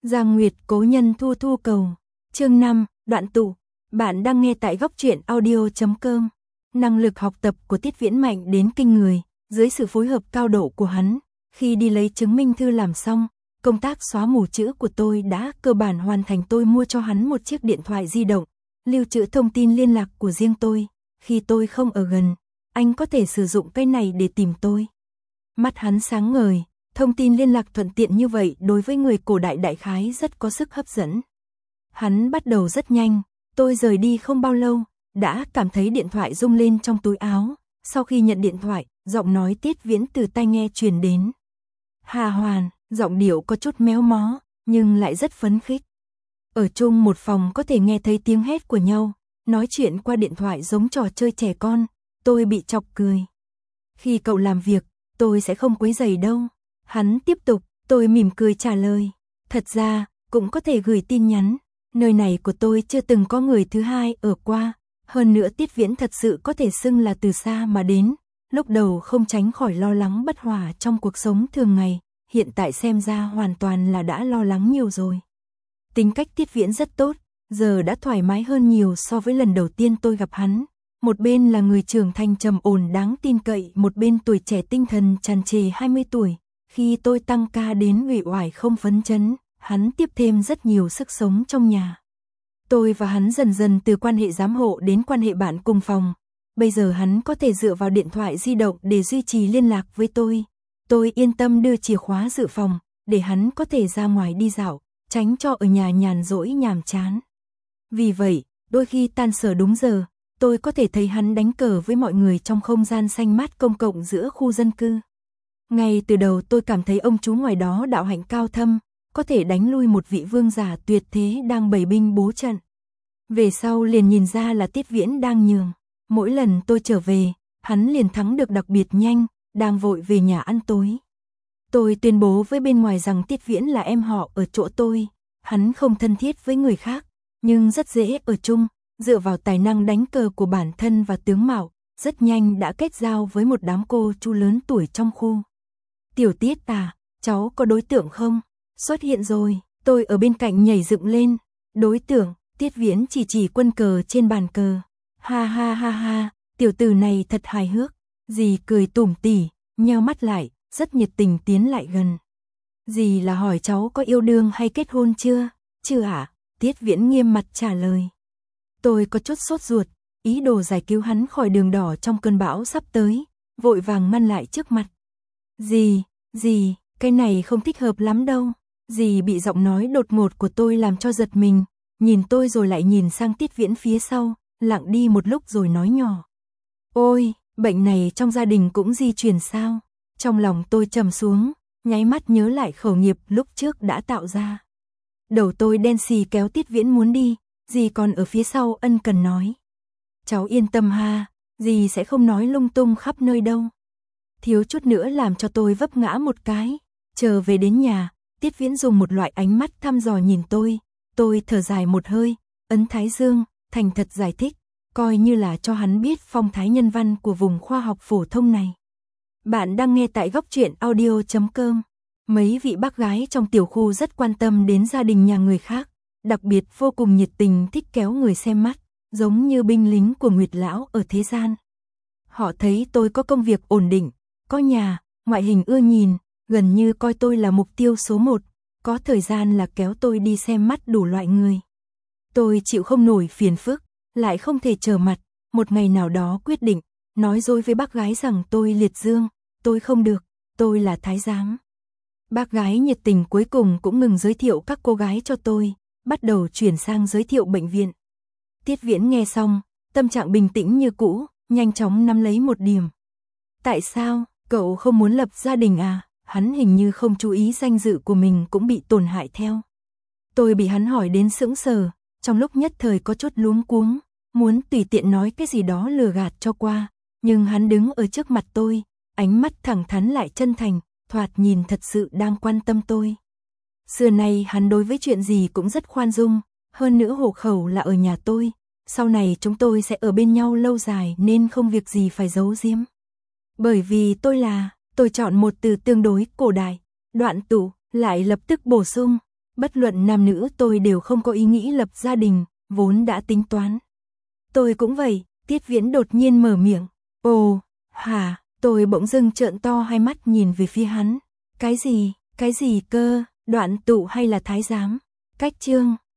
Giang Nguyệt cố nhân thu thu cầu. Chương 5, đoạn tụ. Bạn đang nghe tại góc truyện audio.com. Năng lực học tập của Tiết Viễn mạnh đến kinh người, dưới sự phối hợp cao độ của hắn, khi đi lấy chứng minh thư làm xong, công tác xóa mù chữ của tôi đã cơ bản hoàn thành. Tôi mua cho hắn một chiếc điện thoại di động, lưu trữ thông tin liên lạc của riêng tôi, khi tôi không ở gần, anh có thể sử dụng cái này để tìm tôi. Mắt hắn sáng ngời, thông tin liên lạc thuận tiện như vậy đối với người cổ đại đại khái rất có sức hấp dẫn. Hắn bắt đầu rất nhanh, tôi rời đi không bao lâu, đã cảm thấy điện thoại rung lên trong túi áo. Sau khi nhận điện thoại, giọng nói Tiết Viễn từ tai nghe truyền đến. Hà Hoàn, giọng điệu có chút méo mó, nhưng lại rất phấn khích. Ở chung một phòng có thể nghe thấy tiếng hét của nhau, nói chuyện qua điện thoại giống trò chơi trẻ con, tôi bị chọc cười. Khi cậu làm việc, tôi sẽ không quấy rầy đâu. Hắn tiếp tục, tôi mỉm cười trả lời. Thật ra, cũng có thể gửi tin nhắn, nơi này của tôi chưa từng có người thứ hai ở qua. Hơn nữa Tiết Viễn thật sự có thể xưng là từ xa mà đến, lúc đầu không tránh khỏi lo lắng bất hòa trong cuộc sống thường ngày, hiện tại xem ra hoàn toàn là đã lo lắng nhiều rồi. Tính cách Tiết Viễn rất tốt, giờ đã thoải mái hơn nhiều so với lần đầu tiên tôi gặp hắn. Một bên là người trưởng thành trầm ổn đáng tin cậy, một bên tuổi trẻ tinh thần tràn trề 20 tuổi. Khi tôi tăng ca đến uể oải không phấn chấn, hắn tiếp thêm rất nhiều sức sống trong nhà. Tôi và hắn dần dần từ quan hệ giám hộ đến quan hệ bạn cùng phòng. Bây giờ hắn có thể dựa vào điện thoại di động để duy trì liên lạc với tôi. Tôi yên tâm đưa chìa khóa dự phòng, để hắn có thể ra ngoài đi dạo, tránh cho ở nhà nhàn rỗi nhàm chán. Vì vậy, đôi khi tan sở đúng giờ, tôi có thể thấy hắn đánh cờ với mọi người trong không gian xanh mát công cộng giữa khu dân cư. Ngay từ đầu tôi cảm thấy ông chú ngoài đó đạo hạnh cao thâm, có thể đánh lui một vị vương giả tuyệt thế đang bày binh bố trận. Về sau liền nhìn ra là Tiết Viễn đang nhường. Mỗi lần tôi trở về, hắn liền thắng được đặc biệt nhanh, đang vội về nhà ăn tối. Tôi tuyên bố với bên ngoài rằng Tiết Viễn là em họ ở chỗ tôi, hắn không thân thiết với người khác, nhưng rất dễ ở chung, dựa vào tài năng đánh cờ của bản thân và tướng mạo, rất nhanh đã kết giao với một đám cô chú lớn tuổi trong khu. Tiểu Tiết à, cháu có đối tượng không? Xuất hiện rồi, tôi ở bên cạnh nhảy dựng lên. Đối tượng, Tiết Viễn chỉ quân cờ trên bàn cờ. Ha ha ha ha, tiểu tử này thật hài hước. Dì cười tủm tỉm, nheo mắt lại, rất nhiệt tình tiến lại gần. Dì là hỏi cháu có yêu đương hay kết hôn chưa? Chưa ạ, Tiết Viễn nghiêm mặt trả lời. Tôi có chút sốt ruột, ý đồ giải cứu hắn khỏi đường đỏ trong cơn bão sắp tới, vội vàng ngăn lại trước mặt. Dì, cái này không thích hợp lắm đâu. Dì bị giọng nói đột ngột của tôi làm cho giật mình, nhìn tôi rồi lại nhìn sang Tiết Viễn phía sau, lặng đi một lúc rồi nói nhỏ. Ôi, bệnh này trong gia đình cũng di truyền sao? Trong lòng tôi trầm xuống, nháy mắt nhớ lại khẩu nghiệp lúc trước đã tạo ra. Đầu tôi đen xì kéo Tiết Viễn muốn đi, dì còn ở phía sau ân cần nói. Cháu yên tâm ha, dì sẽ không nói lung tung khắp nơi đâu. Thiếu chút nữa làm cho tôi vấp ngã một cái. Chờ về đến nhà, Tiết Viễn dùng một loại ánh mắt thăm dò nhìn tôi thở dài một hơi, ấn thái dương, thành thật giải thích, coi như là cho hắn biết phong thái nhân văn của vùng khoa học phổ thông này. Bạn đang nghe tại góc truyện audio.com. Mấy vị bác gái trong tiểu khu rất quan tâm đến gia đình nhà người khác, đặc biệt vô cùng nhiệt tình thích kéo người xem mắt, giống như binh lính của Nguyệt Lão ở thế gian. Họ thấy tôi có công việc ổn định, có nhà, ngoại hình ưa nhìn, gần như coi tôi là mục tiêu số 1, có thời gian là kéo tôi đi xem mắt đủ loại người. Tôi chịu không nổi phiền phức, lại không thể trở mặt, một ngày nào đó quyết định, nói dối với bác gái rằng tôi liệt dương, tôi không được, tôi là thái giám. Bác gái nhiệt tình cuối cùng cũng ngừng giới thiệu các cô gái cho tôi, bắt đầu chuyển sang giới thiệu bệnh viện. Tiết Viễn nghe xong, tâm trạng bình tĩnh như cũ, nhanh chóng nắm lấy một điểm. Tại sao, cậu không muốn lập gia đình à? Hắn hình như không chú ý danh dự của mình cũng bị tổn hại theo. Tôi bị hắn hỏi đến sững sờ, trong lúc nhất thời có chút luống cuống, muốn tùy tiện nói cái gì đó lừa gạt cho qua, nhưng hắn đứng ở trước mặt tôi, ánh mắt thẳng thắn lại chân thành, thoạt nhìn thật sự đang quan tâm tôi. Xưa nay hắn đối với chuyện gì cũng rất khoan dung, hơn nữa hộ khẩu là ở nhà tôi, sau này chúng tôi sẽ ở bên nhau lâu dài nên không việc gì phải giấu giếm. Bởi vì tôi chọn một từ tương đối cổ đại, đoạn tụ, lại lập tức bổ sung, Bất luận nam nữ tôi đều không có ý nghĩ lập gia đình, vốn đã tính toán. Tôi cũng vậy, Tiết Viễn đột nhiên mở miệng. Ồ, hả, tôi bỗng dưng trợn to hai mắt nhìn về phía hắn. Cái gì cơ, Đoạn Tụ hay là Thái giám? Cách chương